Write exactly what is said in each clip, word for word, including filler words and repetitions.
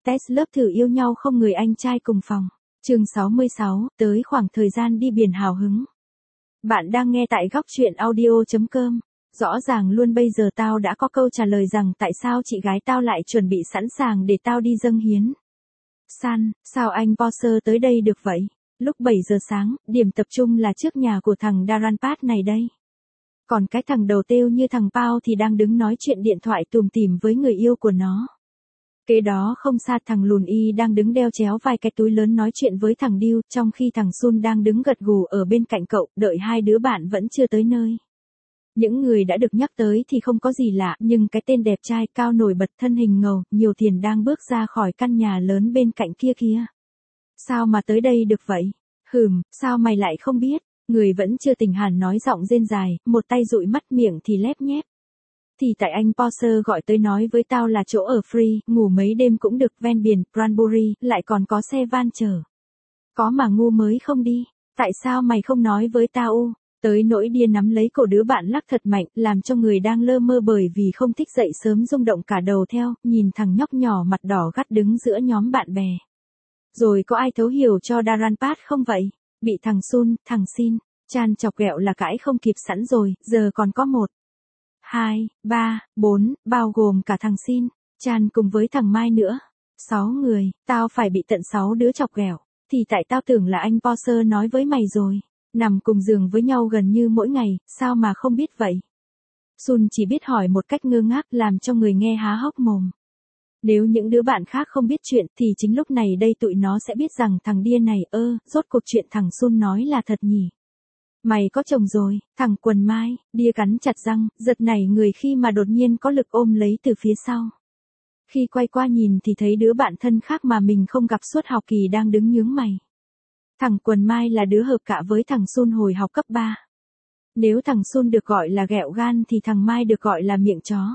test lớp thử yêu nhau không người anh trai cùng phòng. Chương sáu mươi sáu, tới khoảng thời gian đi biển hào hứng. Bạn đang nghe tại góc truyện audio chấm com. Rõ ràng luôn bây giờ tao đã có câu trả lời rằng tại sao chị gái tao lại chuẩn bị sẵn sàng để tao đi dâng hiến. San, sao anh Porsche tới đây được vậy? Lúc bảy giờ sáng, điểm tập trung là trước nhà của thằng Daranpat này đây. Còn cái thằng đầu têu như thằng Pao thì đang đứng nói chuyện điện thoại tùm tìm với người yêu của nó. Kế đó không xa thằng Lùn Y đang đứng đeo chéo vài cái túi lớn nói chuyện với thằng Điêu, trong khi thằng Sun đang đứng gật gù ở bên cạnh cậu, đợi hai đứa bạn vẫn chưa tới nơi. Những người đã được nhắc tới thì không có gì lạ, nhưng cái tên đẹp trai cao nổi bật thân hình ngầu, nhiều tiền đang bước ra khỏi căn nhà lớn bên cạnh kia kia. Sao mà tới đây được vậy? Hừm, sao mày lại không biết? Người vẫn chưa tỉnh hẳn nói giọng rên dài, một tay dụi mắt miệng thì lép nhép. Thì tại anh Porsche gọi tới nói với tao là chỗ ở free, ngủ mấy đêm cũng được, ven biển, Granbury, lại còn có xe van chở. Có mà ngu mới không đi, tại sao mày không nói với tao u? Tới nỗi điên nắm lấy cổ đứa bạn lắc thật mạnh, làm cho người đang lơ mơ bởi vì không thích dậy sớm rung động cả đầu theo, nhìn thằng nhóc nhỏ mặt đỏ gắt đứng giữa nhóm bạn bè. Rồi có ai thấu hiểu cho Daranpat không vậy? Bị thằng Sun, thằng Sin, Chan chọc ghẹo là cãi không kịp sẵn rồi, giờ còn có một, hai, ba, bốn, bao gồm cả thằng Sin, Chan cùng với thằng Mai nữa. Sáu người, tao phải bị tận sáu đứa chọc ghẹo. Thì tại tao tưởng là anh Porsche nói với mày rồi. Nằm cùng giường với nhau gần như mỗi ngày, sao mà không biết vậy? Sun chỉ biết hỏi một cách ngơ ngác làm cho người nghe há hốc mồm. Nếu những đứa bạn khác không biết chuyện thì chính lúc này đây tụi nó sẽ biết rằng thằng điên này ơ, rốt cuộc chuyện thằng Sun nói là thật nhỉ. Mày có chồng rồi, thằng quần Mai, đia cắn chặt răng, giật nảy người khi mà đột nhiên có lực ôm lấy từ phía sau. Khi quay qua nhìn thì thấy đứa bạn thân khác mà mình không gặp suốt học kỳ đang đứng nhướng mày. Thằng quần Mai là đứa hợp cạ với thằng Sun hồi học cấp ba. Nếu thằng Sun được gọi là ghẹo gan thì thằng Mai được gọi là miệng chó.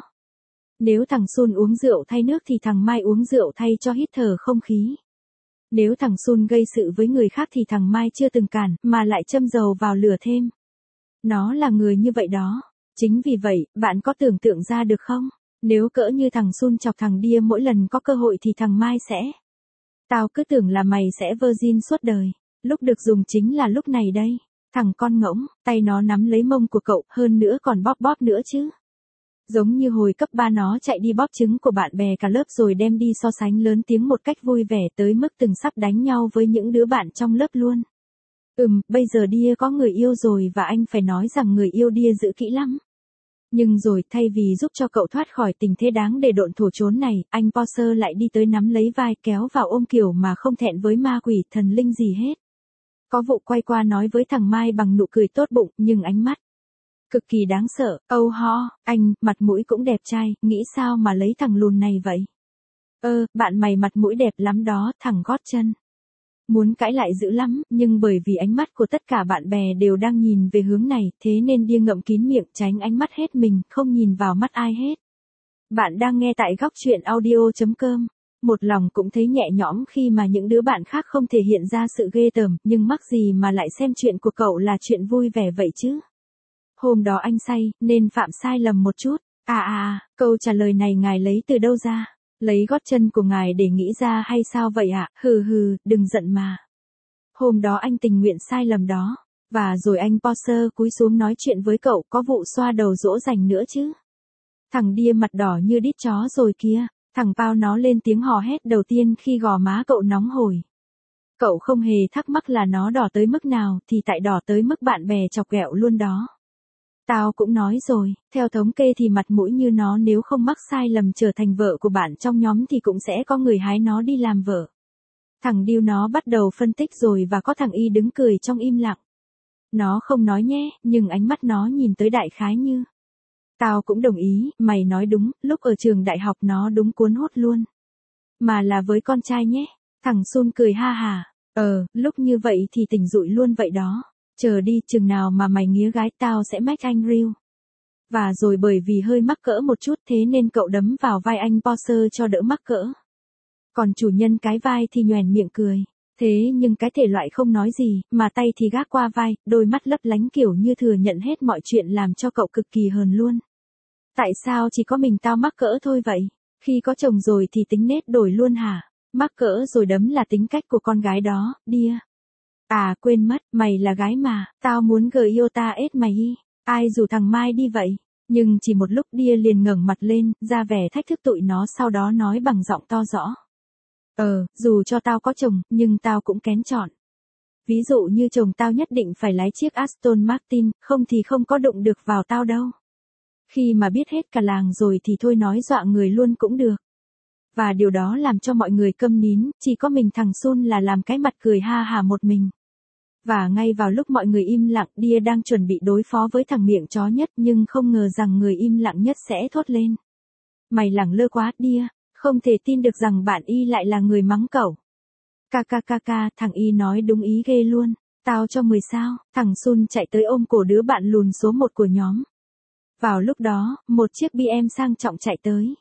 Nếu thằng Sun uống rượu thay nước thì thằng Mai uống rượu thay cho hít thở không khí. Nếu thằng Sun gây sự với người khác thì thằng Mai chưa từng cản, mà lại châm dầu vào lửa thêm. Nó là người như vậy đó. Chính vì vậy, bạn có tưởng tượng ra được không? Nếu cỡ như thằng Sun chọc thằng Đia mỗi lần có cơ hội thì thằng Mai sẽ... Tao cứ tưởng là mày sẽ virgin suốt đời. Lúc được dùng chính là lúc này đây. Thằng con ngỗng, tay nó nắm lấy mông của cậu, hơn nữa còn bóp bóp nữa chứ. Giống như hồi cấp ba nó chạy đi bóp trứng của bạn bè cả lớp rồi đem đi so sánh lớn tiếng một cách vui vẻ tới mức từng sắp đánh nhau với những đứa bạn trong lớp luôn. Ừm, bây giờ Đia có người yêu rồi và anh phải nói rằng người yêu Đia giữ kỹ lắm. Nhưng rồi thay vì giúp cho cậu thoát khỏi tình thế đáng để độn thổ trốn này, anh Porsche lại đi tới nắm lấy vai kéo vào ôm kiểu mà không thẹn với ma quỷ thần linh gì hết. Có vụ quay qua nói với thằng Mai bằng nụ cười tốt bụng nhưng ánh mắt cực kỳ đáng sợ. Âu ho, anh, mặt mũi cũng đẹp trai, nghĩ sao mà lấy thằng lùn này vậy? Ơ, bạn mày mặt mũi đẹp lắm đó, thằng gót chân. Muốn cãi lại dữ lắm, nhưng bởi vì ánh mắt của tất cả bạn bè đều đang nhìn về hướng này, thế nên Đia ngậm kín miệng tránh ánh mắt hết mình, không nhìn vào mắt ai hết. Bạn đang nghe tại góc truyện audio chấm com. Một lòng cũng thấy nhẹ nhõm khi mà những đứa bạn khác không thể hiện ra sự ghê tởm, nhưng mắc gì mà lại xem chuyện của cậu là chuyện vui vẻ vậy chứ? Hôm đó anh say, nên phạm sai lầm một chút. À à à, câu trả lời này ngài lấy từ đâu ra? Lấy gót chân của ngài để nghĩ ra hay sao vậy ạ? À? Hừ hừ, đừng giận mà. Hôm đó anh tình nguyện sai lầm đó. Và rồi anh Porsche cúi xuống nói chuyện với cậu, có vụ xoa đầu dỗ dành nữa chứ. Thằng Đia mặt đỏ như đít chó rồi kia. Thằng Pao nó lên tiếng hò hét đầu tiên khi gò má cậu nóng hổi. Cậu không hề thắc mắc là nó đỏ tới mức nào thì tại đỏ tới mức bạn bè chọc ghẹo luôn đó. Tao cũng nói rồi, theo thống kê thì mặt mũi như nó nếu không mắc sai lầm trở thành vợ của bạn trong nhóm thì cũng sẽ có người hái nó đi làm vợ. Thằng Điêu nó bắt đầu phân tích rồi và có thằng Y đứng cười trong im lặng. Nó không nói nhé, nhưng ánh mắt nó nhìn tới đại khái như. Tao cũng đồng ý, mày nói đúng, lúc ở trường đại học nó đúng cuốn hút luôn. Mà là với con trai nhé. Thằng Sun cười ha hà. Ờ, lúc như vậy thì tỉnh rụi luôn vậy đó. Chờ đi, chừng nào mà mày nghía gái tao sẽ mách anh riu. Và rồi bởi vì hơi mắc cỡ một chút thế nên cậu đấm vào vai anh Porsche cho đỡ mắc cỡ. Còn chủ nhân cái vai thì nhoẻn miệng cười. Thế nhưng cái thể loại không nói gì, mà tay thì gác qua vai, đôi mắt lấp lánh kiểu như thừa nhận hết mọi chuyện làm cho cậu cực kỳ hờn luôn. Tại sao chỉ có mình tao mắc cỡ thôi vậy? Khi có chồng rồi thì tính nết đổi luôn hả? Mắc cỡ rồi đấm là tính cách của con gái đó, Đia. À quên mất, mày là gái mà, tao muốn gờ yêu ta ết mày y. Ai rủ thằng Mai đi vậy? Nhưng chỉ một lúc Đia liền ngẩng mặt lên, ra vẻ thách thức tụi nó, sau đó nói bằng giọng to rõ. Ờ, dù cho tao có chồng, nhưng tao cũng kén chọn. Ví dụ như chồng tao nhất định phải lái chiếc Aston Martin, không thì không có đụng được vào tao đâu. Khi mà biết hết cả làng rồi thì thôi nói dọa người luôn cũng được. Và điều đó làm cho mọi người câm nín, chỉ có mình thằng Sun là làm cái mặt cười ha hả một mình. Và ngay vào lúc mọi người im lặng, Đia đang chuẩn bị đối phó với thằng miệng chó nhất, nhưng không ngờ rằng người im lặng nhất sẽ thốt lên. Mày lẳng lơ quá, Đia, không thể tin được rằng bạn y lại là người mắng cậu. Ca ca ca ca, thằng y nói đúng ý ghê luôn, tao cho mười sao, thằng Sun chạy tới ôm cổ đứa bạn lùn số một của nhóm. Vào lúc đó, một chiếc bê em sang trọng chạy tới.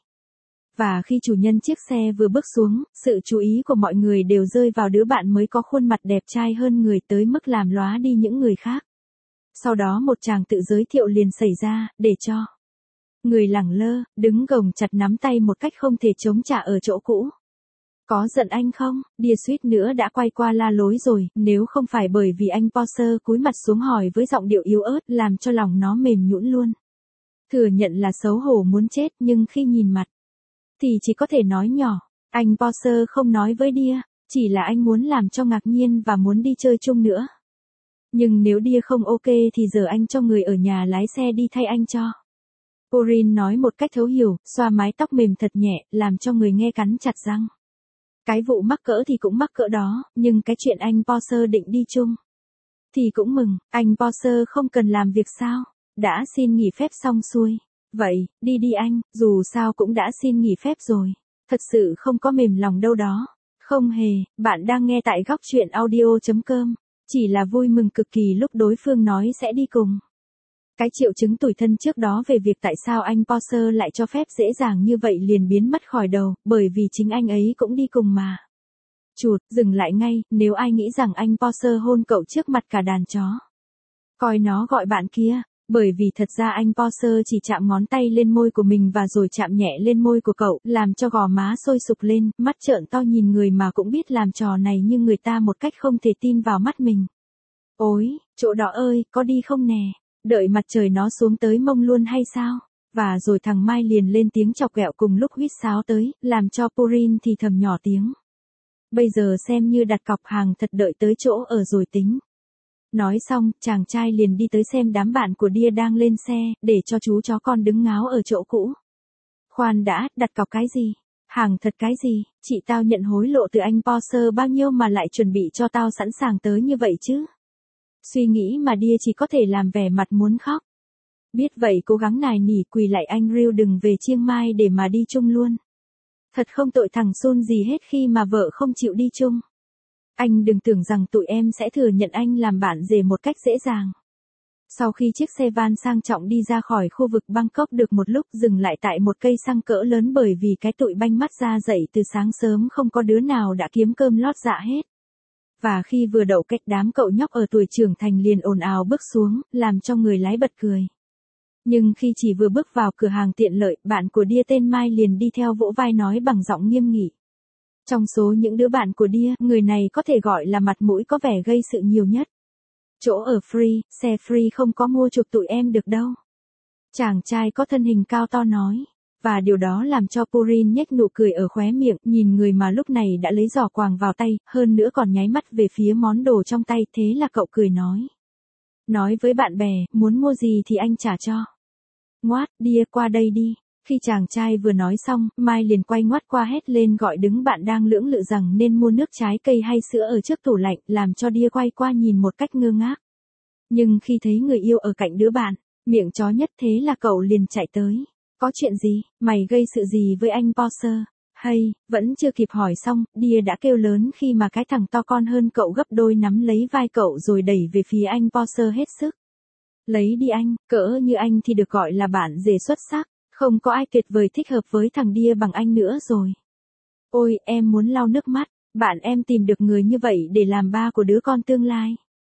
Và khi chủ nhân chiếc xe vừa bước xuống, sự chú ý của mọi người đều rơi vào đứa bạn mới có khuôn mặt đẹp trai hơn người tới mức làm lóa đi những người khác. Sau đó một chàng tự giới thiệu liền xảy ra, để cho người lẳng lơ, đứng gồng chặt nắm tay một cách không thể chống trả ở chỗ cũ. Có giận anh không? Đia suýt nữa đã quay qua la lối rồi, nếu không phải bởi vì anh Porsche cúi mặt xuống hỏi với giọng điệu yếu ớt làm cho lòng nó mềm nhũn luôn. Thừa nhận là xấu hổ muốn chết, nhưng khi nhìn mặt thì chỉ có thể nói nhỏ. Anh Porsche không nói với Đia, chỉ là anh muốn làm cho ngạc nhiên và muốn đi chơi chung nữa. Nhưng nếu Đia không ok thì giờ anh cho người ở nhà lái xe đi thay anh cho. Corinne nói một cách thấu hiểu, xoa mái tóc mềm thật nhẹ, làm cho người nghe cắn chặt răng. Cái vụ mắc cỡ thì cũng mắc cỡ đó, nhưng cái chuyện anh Porsche định đi chung thì cũng mừng, anh Porsche không cần làm việc sao, đã xin nghỉ phép xong xuôi. Vậy, đi đi anh, dù sao cũng đã xin nghỉ phép rồi. Thật sự không có mềm lòng đâu đó. Không hề, bạn đang nghe tại góc chuyện audio chấm com. Chỉ là vui mừng cực kỳ lúc đối phương nói sẽ đi cùng. Cái triệu chứng tủi thân trước đó về việc tại sao anh Porsche lại cho phép dễ dàng như vậy liền biến mất khỏi đầu, bởi vì chính anh ấy cũng đi cùng mà. Chụt, dừng lại ngay, nếu ai nghĩ rằng anh Porsche hôn cậu trước mặt cả đàn chó. Coi nó gọi bạn kia. Bởi vì thật ra anh Porsche chỉ chạm ngón tay lên môi của mình và rồi chạm nhẹ lên môi của cậu, làm cho gò má sôi sục lên, mắt trợn to nhìn người mà cũng biết làm trò này nhưng người ta một cách không thể tin vào mắt mình. Ôi, chỗ đó ơi, có đi không nè? Đợi mặt trời nó xuống tới mông luôn hay sao? Và rồi thằng Mai liền lên tiếng chọc ghẹo cùng lúc huýt sáo tới, làm cho Corinne thì thầm nhỏ tiếng. Bây giờ xem như đặt cọc hàng thật, đợi tới chỗ ở rồi tính. Nói xong, chàng trai liền đi tới xem đám bạn của Đia đang lên xe, để cho chú chó con đứng ngáo ở chỗ cũ. Khoan đã, đặt cọc cái gì? Hàng thật cái gì? Chị tao nhận hối lộ từ anh Porsche bao nhiêu mà lại chuẩn bị cho tao sẵn sàng tới như vậy chứ? Suy nghĩ mà Đia chỉ có thể làm vẻ mặt muốn khóc. Biết vậy cố gắng nài nỉ quỳ lại anh Ryu đừng về Chiang Mai để mà đi chung luôn. Thật không tội thằng Sun gì hết khi mà vợ không chịu đi chung. Anh đừng tưởng rằng tụi em sẽ thừa nhận anh làm bạn rể một cách dễ dàng. Sau khi chiếc xe van sang trọng đi ra khỏi khu vực Bangkok được một lúc dừng lại tại một cây xăng cỡ lớn bởi vì cái tụi banh mắt ra dậy từ sáng sớm không có đứa nào đã kiếm cơm lót dạ hết. Và khi vừa đậu cách đám cậu nhóc ở tuổi trưởng thành liền ồn ào bước xuống, làm cho người lái bật cười. Nhưng khi chỉ vừa bước vào cửa hàng tiện lợi, bạn của Đia tên Mai liền đi theo vỗ vai nói bằng giọng nghiêm nghị. Trong số những đứa bạn của Đia, người này có thể gọi là mặt mũi có vẻ gây sự nhiều nhất. Chỗ ở free, xe free không có mua chuộc tụi em được đâu. Chàng trai có thân hình cao to nói. Và điều đó làm cho Corinne nhếch nụ cười ở khóe miệng, nhìn người mà lúc này đã lấy giỏ quàng vào tay, hơn nữa còn nháy mắt về phía món đồ trong tay, thế là cậu cười nói. Nói với bạn bè, muốn mua gì thì anh trả cho. Ngoát, Đia qua đây đi. Khi chàng trai vừa nói xong, Mai liền quay ngoắt qua hét lên gọi đứng bạn đang lưỡng lự rằng nên mua nước trái cây hay sữa ở trước tủ lạnh, làm cho Đia quay qua nhìn một cách ngơ ngác. Nhưng khi thấy người yêu ở cạnh đứa bạn, miệng chó nhất thế là cậu liền chạy tới. Có chuyện gì, mày gây sự gì với anh Porsche? Hay, vẫn chưa kịp hỏi xong, Đia đã kêu lớn khi mà cái thằng to con hơn cậu gấp đôi nắm lấy vai cậu rồi đẩy về phía anh Porsche hết sức. Lấy đi anh, cỡ như anh thì được gọi là bạn rể xuất sắc. Không có ai tuyệt vời thích hợp với thằng Đia bằng anh nữa rồi. Ôi, em muốn lau nước mắt, bạn em tìm được người như vậy để làm ba của đứa con tương lai.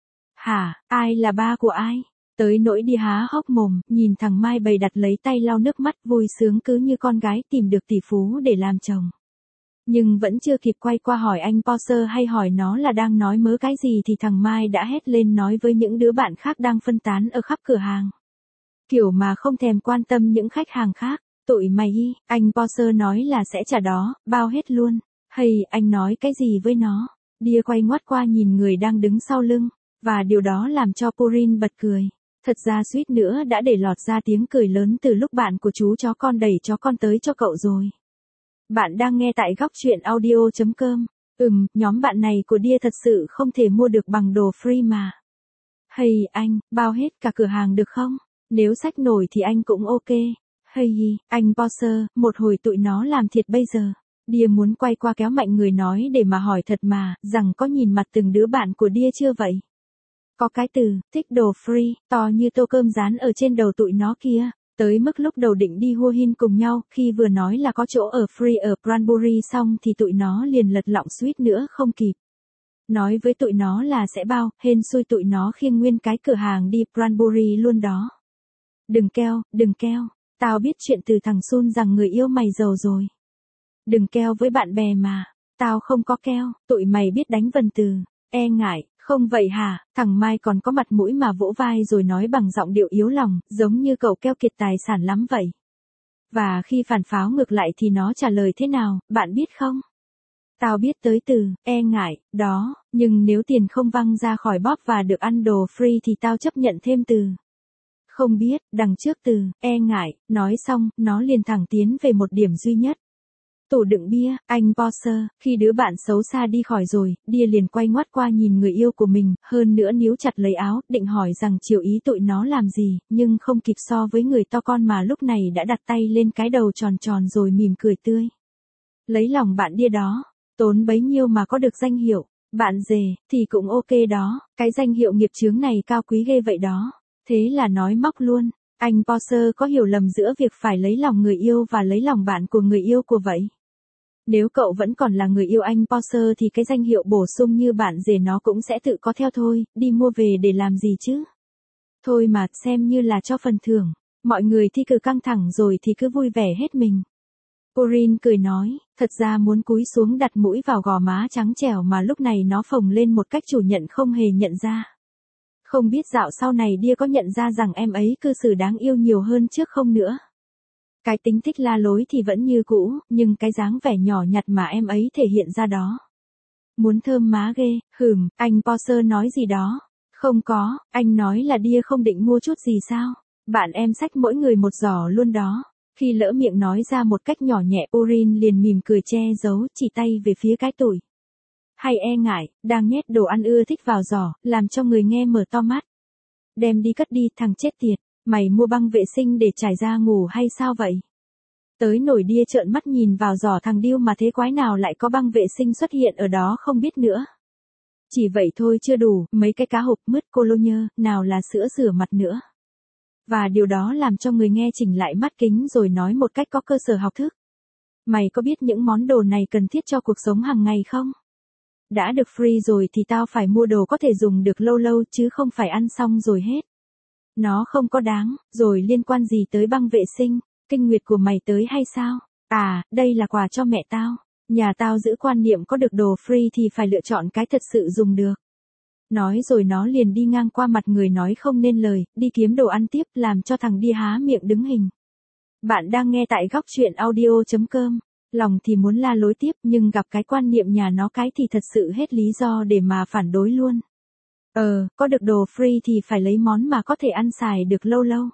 Hả, ai là ba của ai? Tới nỗi Đia há hốc mồm, nhìn thằng Mai bày đặt lấy tay lau nước mắt vui sướng cứ như con gái tìm được tỷ phú để làm chồng. Nhưng vẫn chưa kịp quay qua hỏi anh Potter hay hỏi nó là đang nói mớ cái gì thì thằng Mai đã hét lên nói với những đứa bạn khác đang phân tán ở khắp cửa hàng. Kiểu mà không thèm quan tâm những khách hàng khác. Tụi mày y, anh Potter nói là sẽ trả đó, bao hết luôn. Hay, anh nói cái gì với nó? Dia quay ngoắt qua nhìn người đang đứng sau lưng. Và điều đó làm cho Purin bật cười. Thật ra suýt nữa đã để lọt ra tiếng cười lớn từ lúc bạn của chú chó con đẩy chó con tới cho cậu rồi. Bạn đang nghe tại góc chuyện audio chấm com. Ừm, nhóm bạn này của Dia thật sự không thể mua được bằng đồ free mà. Hay anh, bao hết cả cửa hàng được không? Nếu xách nổi thì anh cũng ok. Hay anh Potter, một hồi tụi nó làm thiệt bây giờ. Dia muốn quay qua kéo mạnh người nói để mà hỏi thật mà, rằng có nhìn mặt từng đứa bạn của Dia chưa vậy? Có cái từ, thích đồ free, to như tô cơm rán ở trên đầu tụi nó kia. Tới mức lúc đầu định đi Hua Hin cùng nhau, khi vừa nói là có chỗ ở free ở Granbury xong thì tụi nó liền lật lọng suýt nữa không kịp. Nói với tụi nó là sẽ bao, hên xui tụi nó khiêng nguyên cái cửa hàng đi Granbury luôn đó. Đừng keo, đừng keo, tao biết chuyện từ thằng Sun rằng người yêu mày giàu rồi. Đừng keo với bạn bè mà, tao không có keo, tụi mày biết đánh vần từ, e ngại. Không vậy hả, thằng Mai còn có mặt mũi mà vỗ vai rồi nói bằng giọng điệu yếu lòng, giống như cậu keo kiệt tài sản lắm vậy. Và khi phản pháo ngược lại thì nó trả lời thế nào, bạn biết không? Tao biết tới từ, e ngại, đó, nhưng nếu tiền không văng ra khỏi bóp và được ăn đồ free thì tao chấp nhận thêm từ. Không biết, đằng trước từ, e ngại, nói xong, nó liền thẳng tiến về một điểm duy nhất. Tủ đựng bia, anh Potter, khi đứa bạn xấu xa đi khỏi rồi, Dia liền quay ngoắt qua nhìn người yêu của mình, hơn nữa níu chặt lấy áo, định hỏi rằng chiều ý tụi nó làm gì, nhưng không kịp so với người to con mà lúc này đã đặt tay lên cái đầu tròn tròn rồi mỉm cười tươi. Lấy lòng bạn Dia đó, tốn bấy nhiêu mà có được danh hiệu, bạn dề, thì cũng ok đó, cái danh hiệu nghiệp chướng này cao quý ghê vậy đó, thế là nói móc luôn. Anh Potter có hiểu lầm giữa việc phải lấy lòng người yêu và lấy lòng bạn của người yêu của vậy? Nếu cậu vẫn còn là người yêu anh Potter thì cái danh hiệu bổ sung như bạn rể nó cũng sẽ tự có theo thôi, đi mua về để làm gì chứ? Thôi mà, xem như là cho phần thưởng. Mọi người thi cử căng thẳng rồi thì cứ vui vẻ hết mình. Purin cười nói, thật ra muốn cúi xuống đặt mũi vào gò má trắng trẻo mà lúc này nó phồng lên một cách chủ nhận không hề nhận ra. Không biết dạo sau này Dia có nhận ra rằng em ấy cư xử đáng yêu nhiều hơn trước không nữa. Cái tính thích la lối thì vẫn như cũ, nhưng cái dáng vẻ nhỏ nhặt mà em ấy thể hiện ra đó. Muốn thơm má ghê, hừm, anh Potter nói gì đó. Không có, anh nói là Dia không định mua chút gì sao. Bạn em xách mỗi người một giỏ luôn đó. Khi lỡ miệng nói ra một cách nhỏ nhẹ, Purin liền mỉm cười che giấu, chỉ tay về phía cái tủi. Hay e ngại, đang nhét đồ ăn ưa thích vào giỏ, làm cho người nghe mở to mắt. Đem đi cất đi, thằng chết tiệt. Mày mua băng vệ sinh để trải ra ngủ hay sao vậy? Tới nổi Dia trợn mắt nhìn vào giỏ thằng điêu mà thế quái nào lại có băng vệ sinh xuất hiện ở đó không biết nữa. Chỉ vậy thôi chưa đủ, mấy cái cá hộp mứt cologne, nào là sữa rửa mặt nữa. Và điều đó làm cho người nghe chỉnh lại mắt kính rồi nói một cách có cơ sở học thức. Mày có biết những món đồ này cần thiết cho cuộc sống hàng ngày không? Đã được free rồi thì tao phải mua đồ có thể dùng được lâu lâu chứ không phải ăn xong rồi hết. Nó không có đáng, rồi liên quan gì tới băng vệ sinh, kinh nguyệt của mày tới hay sao? À, đây là quà cho mẹ tao. Nhà tao giữ quan niệm có được đồ free thì phải lựa chọn cái thật sự dùng được. Nói rồi nó liền đi ngang qua mặt người nói không nên lời, đi kiếm đồ ăn tiếp làm cho thằng Dia há miệng đứng hình. Bạn đang nghe tại góc chuyện audio chấm com. Lòng thì muốn la lối tiếp nhưng gặp cái quan niệm nhà nó cái thì thật sự hết lý do để mà phản đối luôn. Ờ, có được đồ free thì phải lấy món mà có thể ăn xài được lâu lâu.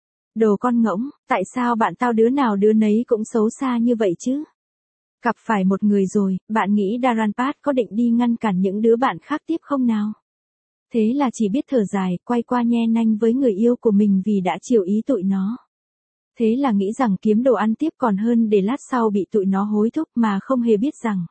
Đồ con ngỗng, tại sao bạn tao đứa nào đứa nấy cũng xấu xa như vậy chứ? Gặp phải một người rồi, bạn nghĩ Daranpat có định đi ngăn cản những đứa bạn khác tiếp không nào? Thế là chỉ biết thở dài, quay qua nhe nanh với người yêu của mình vì đã chiều ý tụi nó. Thế là nghĩ rằng kiếm đồ ăn tiếp còn hơn để lát sau bị tụi nó hối thúc mà không hề biết rằng.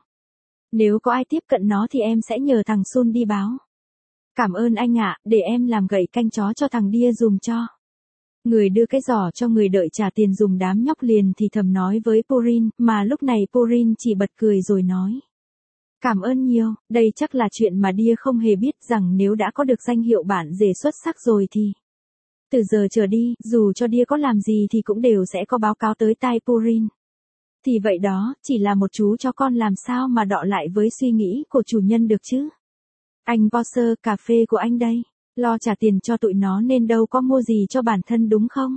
Nếu có ai tiếp cận nó thì em sẽ nhờ thằng Sun đi báo. Cảm ơn anh ạ, để em làm gậy canh chó cho thằng Dia dùm cho. Người đưa cái giỏ cho người đợi trả tiền dùm đám nhóc liền thì thầm nói với Purin, mà lúc này Purin chỉ bật cười rồi nói. Cảm ơn nhiều, đây chắc là chuyện mà Dia không hề biết rằng nếu đã có được danh hiệu bản rể xuất sắc rồi thì. Từ giờ trở đi, dù cho Dia có làm gì thì cũng đều sẽ có báo cáo tới tai Purin. Thì vậy đó, chỉ là một chú chó con làm sao mà đọ lại với suy nghĩ của chủ nhân được chứ. Anh Boss, cà phê của anh đây. Lo trả tiền cho tụi nó nên đâu có mua gì cho bản thân đúng không?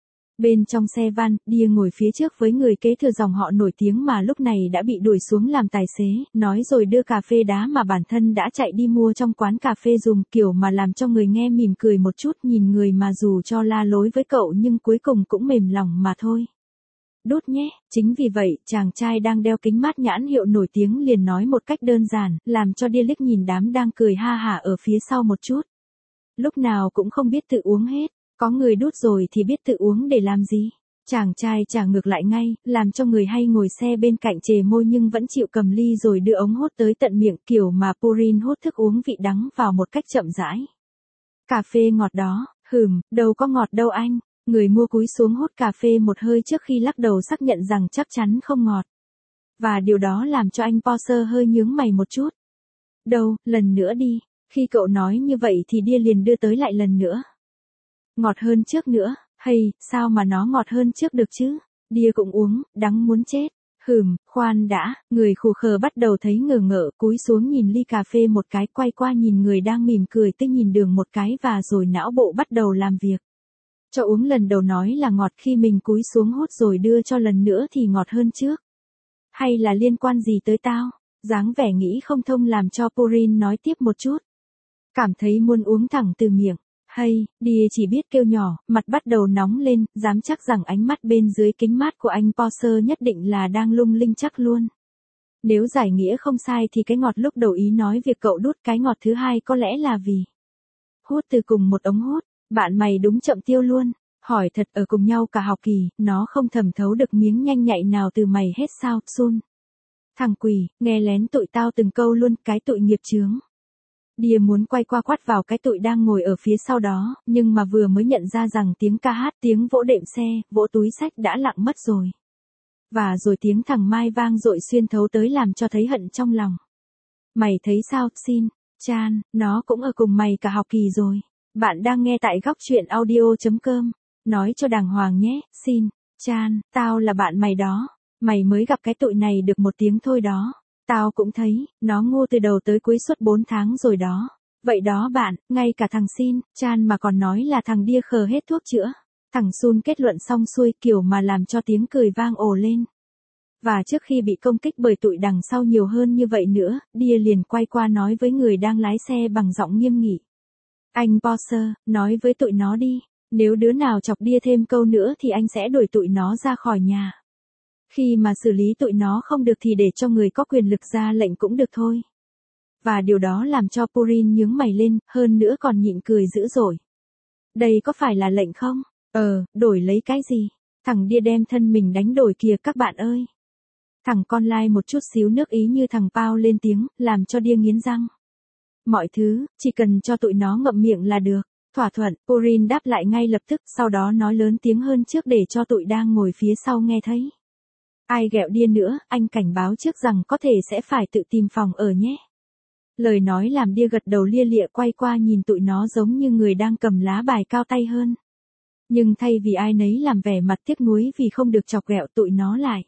Bên trong xe van, Dia ngồi phía trước với người kế thừa dòng họ nổi tiếng mà lúc này đã bị đuổi xuống làm tài xế, nói rồi đưa cà phê đá mà bản thân đã chạy đi mua trong quán cà phê dùm, kiểu mà làm cho người nghe mỉm cười một chút, nhìn người mà dù cho la lối với cậu nhưng cuối cùng cũng mềm lòng mà thôi. Đút nhé, chính vì vậy, chàng trai đang đeo kính mát nhãn hiệu nổi tiếng liền nói một cách đơn giản, làm cho Dia liếc nhìn đám đang cười ha hả ở phía sau một chút. Lúc nào cũng không biết tự uống hết. Có người đút rồi thì biết tự uống để làm gì. Chàng trai trả ngược lại ngay, làm cho người hay ngồi xe bên cạnh chề môi nhưng vẫn chịu cầm ly rồi đưa ống hút tới tận miệng, kiểu mà Purin hút thức uống vị đắng vào một cách chậm rãi. Cà phê ngọt đó, hừm, đâu có ngọt đâu anh. Người mua cúi xuống hút cà phê một hơi trước khi lắc đầu xác nhận rằng chắc chắn không ngọt. Và điều đó làm cho anh Boss hơi nhướng mày một chút. Đâu, lần nữa đi. Khi cậu nói như vậy thì Dia liền đưa tới lại lần nữa. Ngọt hơn trước nữa, hay, sao mà nó ngọt hơn trước được chứ? Dia cũng uống, đắng muốn chết. Hừm, khoan đã, người khù khờ bắt đầu thấy ngờ ngợ, cúi xuống nhìn ly cà phê một cái, quay qua nhìn người đang mỉm cười tươi nhìn đường một cái và rồi não bộ bắt đầu làm việc. Cho uống lần đầu nói là ngọt, khi mình cúi xuống hút rồi đưa cho lần nữa thì ngọt hơn trước. Hay là liên quan gì tới tao? Dáng vẻ nghĩ không thông làm cho Purin nói tiếp một chút. Cảm thấy muốn uống thẳng từ miệng. Hay, Dia chỉ biết kêu nhỏ, mặt bắt đầu nóng lên, dám chắc rằng ánh mắt bên dưới kính mát của anh Boss nhất định là đang lung linh chắc luôn. Nếu giải nghĩa không sai thì cái ngọt lúc đầu ý nói việc cậu đút cái ngọt thứ hai có lẽ là vì hút từ cùng một ống hút, bạn mày đúng chậm tiêu luôn. Hỏi thật, ở cùng nhau cả học kỳ, nó không thẩm thấu được miếng nhanh nhạy nào từ mày hết sao, Sun. Thằng quỷ, nghe lén tụi tao từng câu luôn, cái tụi nghiệp chướng. Dia muốn quay qua quát vào cái tụi đang ngồi ở phía sau đó, nhưng mà vừa mới nhận ra rằng tiếng ca hát, tiếng vỗ đệm xe, vỗ túi xách đã lặng mất rồi. Và rồi tiếng thằng Mai vang dội xuyên thấu tới làm cho thấy hận trong lòng. Mày thấy sao, Xin, Chan, nó cũng ở cùng mày cả học kỳ rồi. Bạn đang nghe tại góc truyện audio chấm com. Nói cho đàng hoàng nhé, Xin, Chan, tao là bạn mày đó. Mày mới gặp cái tụi này được một tiếng thôi đó. Tao cũng thấy, nó ngu từ đầu tới cuối suốt bốn tháng rồi đó. Vậy đó bạn, ngay cả thằng Xin, Chan mà còn nói là thằng Dia khờ hết thuốc chữa. Thằng Sun kết luận xong xuôi kiểu mà làm cho tiếng cười vang ồ lên. Và trước khi bị công kích bởi tụi đằng sau nhiều hơn như vậy nữa, Dia liền quay qua nói với người đang lái xe bằng giọng nghiêm nghị. Anh Boss, nói với tụi nó đi, nếu đứa nào chọc Dia thêm câu nữa thì anh sẽ đuổi tụi nó ra khỏi nhà. Khi mà xử lý tụi nó không được thì để cho người có quyền lực ra lệnh cũng được thôi. Và điều đó làm cho Purin nhướng mày lên, hơn nữa còn nhịn cười dữ dội. Đây có phải là lệnh không? Ờ, đổi lấy cái gì? Thằng Dia đem thân mình đánh đổi kìa các bạn ơi. Thằng con lai một chút xíu nước ý như thằng Pao lên tiếng, làm cho Dia nghiến răng. Mọi thứ, chỉ cần cho tụi nó ngậm miệng là được. Thỏa thuận, Purin đáp lại ngay lập tức, sau đó nói lớn tiếng hơn trước để cho tụi đang ngồi phía sau nghe thấy. Ai ghẹo Dia nữa, anh cảnh báo trước rằng có thể sẽ phải tự tìm phòng ở nhé. Lời nói làm Dia gật đầu lia lịa quay qua nhìn tụi nó giống như người đang cầm lá bài cao tay hơn. Nhưng thay vì ai nấy làm vẻ mặt tiếc nuối vì không được chọc ghẹo tụi nó lại.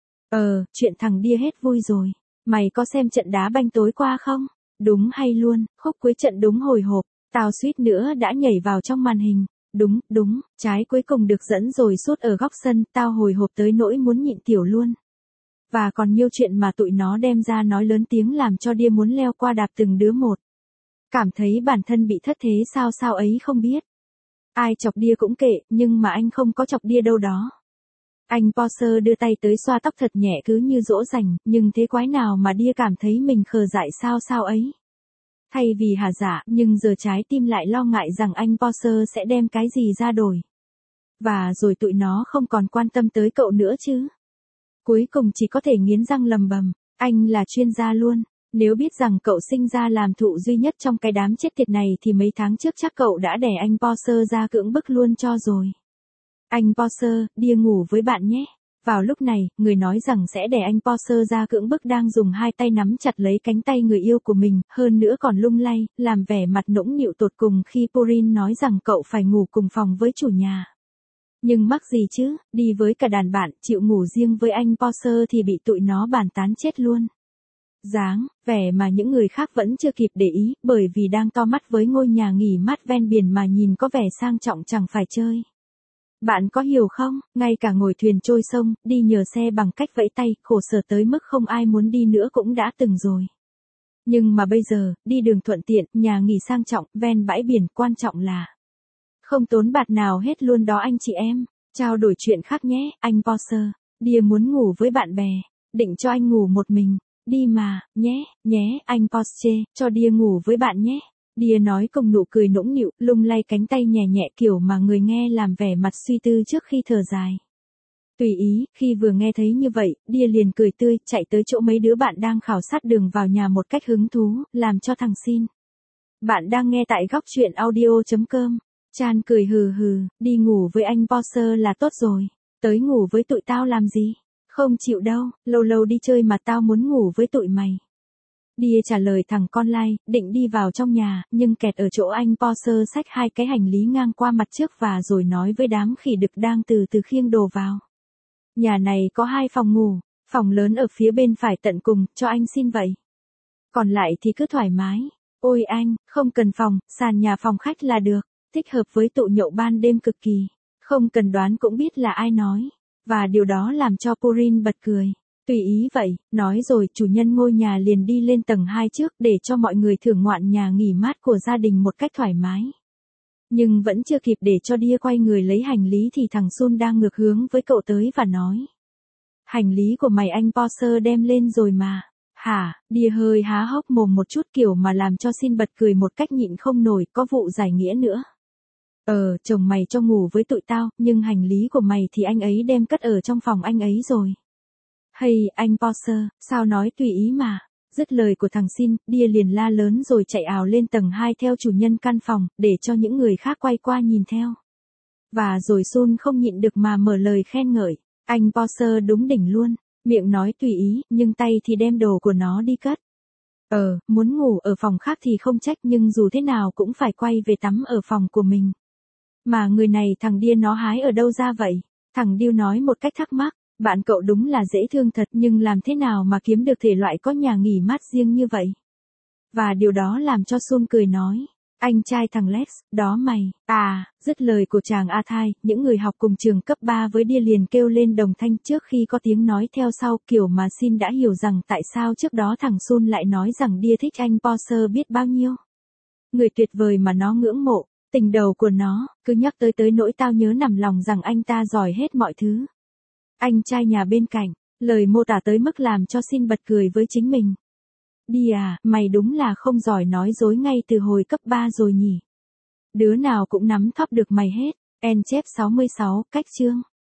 Ờ, chuyện thằng Dia hết vui rồi. Mày có xem trận đá banh tối qua không? Đúng hay luôn, khúc cuối trận đúng hồi hộp. Tao suýt nữa đã nhảy vào trong màn hình. Đúng, đúng, trái cuối cùng được dẫn rồi sút ở góc sân, tao hồi hộp tới nỗi muốn nhịn tiểu luôn. Và còn nhiều chuyện mà tụi nó đem ra nói lớn tiếng làm cho Dia muốn leo qua đạp từng đứa một. Cảm thấy bản thân bị thất thế sao sao ấy không biết. Ai chọc Dia cũng kệ, nhưng mà anh không có chọc Dia đâu đó. Anh Boss đưa tay tới xoa tóc thật nhẹ cứ như dỗ dành, nhưng thế quái nào mà Dia cảm thấy mình khờ dại sao sao ấy. Thay vì hả dạ, nhưng giờ trái tim lại lo ngại rằng anh Boss sẽ đem cái gì ra đổi. Và rồi tụi nó không còn quan tâm tới cậu nữa chứ. Cuối cùng chỉ có thể nghiến răng lầm bầm, anh là chuyên gia luôn. Nếu biết rằng cậu sinh ra làm thụ duy nhất trong cái đám chết tiệt này thì mấy tháng trước chắc cậu đã đẻ anh Boss ra cưỡng bức luôn cho rồi. Anh Boss, Dia ngủ với bạn nhé. Vào lúc này, người nói rằng sẽ đè anh Boss ra cưỡng bức đang dùng hai tay nắm chặt lấy cánh tay người yêu của mình, hơn nữa còn lung lay, làm vẻ mặt nũng nịu tột cùng khi Purin nói rằng cậu phải ngủ cùng phòng với chủ nhà. Nhưng mắc gì chứ, đi với cả đàn bạn, chịu ngủ riêng với anh Porsche thì bị tụi nó bàn tán chết luôn. Dáng, vẻ mà những người khác vẫn chưa kịp để ý, bởi vì đang to mắt với ngôi nhà nghỉ mát ven biển mà nhìn có vẻ sang trọng chẳng phải chơi. Bạn có hiểu không, ngay cả ngồi thuyền trôi sông, đi nhờ xe bằng cách vẫy tay, khổ sở tới mức không ai muốn đi nữa cũng đã từng rồi. Nhưng mà bây giờ, đi đường thuận tiện, nhà nghỉ sang trọng, ven bãi biển, quan trọng là không tốn bạt nào hết luôn đó anh chị em. Trao đổi chuyện khác nhé, anh Porsche. Dia muốn ngủ với bạn bè, định cho anh ngủ một mình. Đi mà, nhé, nhé, anh Porsche, cho Dia ngủ với bạn nhé. Dia nói cùng nụ cười nũng nịu, lung lay cánh tay nhẹ nhẹ kiểu mà người nghe làm vẻ mặt suy tư trước khi thở dài. Tùy ý, khi vừa nghe thấy như vậy, Dia liền cười tươi, chạy tới chỗ mấy đứa bạn đang khảo sát đường vào nhà một cách hứng thú, làm cho thằng xin. Bạn đang nghe tại góc truyện audio chấm com. Chan cười hừ hừ, đi ngủ với anh Porsche là tốt rồi, tới ngủ với tụi tao làm gì? Không chịu đâu, lâu lâu đi chơi mà tao muốn ngủ với tụi mày. Dia trả lời thằng con lai, định đi vào trong nhà, nhưng kẹt ở chỗ anh Porsche xách hai cái hành lý ngang qua mặt trước và rồi nói với đám khỉ đực đang từ từ khiêng đồ vào. Nhà này có hai phòng ngủ, phòng lớn ở phía bên phải tận cùng, cho anh xin vậy. Còn lại thì cứ thoải mái. Ôi anh, không cần phòng, sàn nhà phòng khách là được, thích hợp với tụ nhậu ban đêm cực kỳ. Không cần đoán cũng biết là ai nói. Và điều đó làm cho Purin bật cười. Tùy ý vậy, nói rồi chủ nhân ngôi nhà liền đi lên tầng hai trước để cho mọi người thưởng ngoạn nhà nghỉ mát của gia đình một cách thoải mái. Nhưng vẫn chưa kịp để cho Dia quay người lấy hành lý thì thằng Sun đang ngược hướng với cậu tới và nói. Hành lý của mày anh Porsche đem lên rồi mà. Hả, Dia hơi há hốc mồm một chút kiểu mà làm cho Sin bật cười một cách nhịn không nổi, có vụ giải nghĩa nữa. Ờ, chồng mày cho ngủ với tụi tao, nhưng hành lý của mày thì anh ấy đem cất ở trong phòng anh ấy rồi. Hay, anh Porsche, sao nói tùy ý mà. Dứt lời của thằng Sin, Dia liền la lớn rồi chạy ào lên tầng hai theo chủ nhân căn phòng, để cho những người khác quay qua nhìn theo. Và rồi Sun không nhịn được mà mở lời khen ngợi. Anh Porsche đúng đỉnh luôn, miệng nói tùy ý, nhưng tay thì đem đồ của nó đi cất. Ờ, muốn ngủ ở phòng khác thì không trách nhưng dù thế nào cũng phải quay về tắm ở phòng của mình. Mà người này thằng Dia nó hái ở đâu ra vậy? Thằng Điêu nói một cách thắc mắc. Bạn cậu đúng là dễ thương thật nhưng làm thế nào mà kiếm được thể loại có nhà nghỉ mát riêng như vậy? Và điều đó làm cho Sun cười nói. Anh trai thằng Lex, đó mày. À, dứt lời của chàng A Thai, những người học cùng trường cấp ba với Dia liền kêu lên đồng thanh trước khi có tiếng nói theo sau kiểu mà Sin đã hiểu rằng tại sao trước đó thằng Sun lại nói rằng Dia thích anh Porsche biết bao nhiêu. Người tuyệt vời mà nó ngưỡng mộ, tình đầu của nó, cứ nhắc tới tới nỗi tao nhớ nằm lòng rằng anh ta giỏi hết mọi thứ. Anh trai nhà bên cạnh, lời mô tả tới mức làm cho Sin bật cười với chính mình. Đi à, mày đúng là không giỏi nói dối ngay từ hồi cấp ba rồi nhỉ. Đứa nào cũng nắm thóp được mày hết. En chép sáu mươi sáu, cách chương.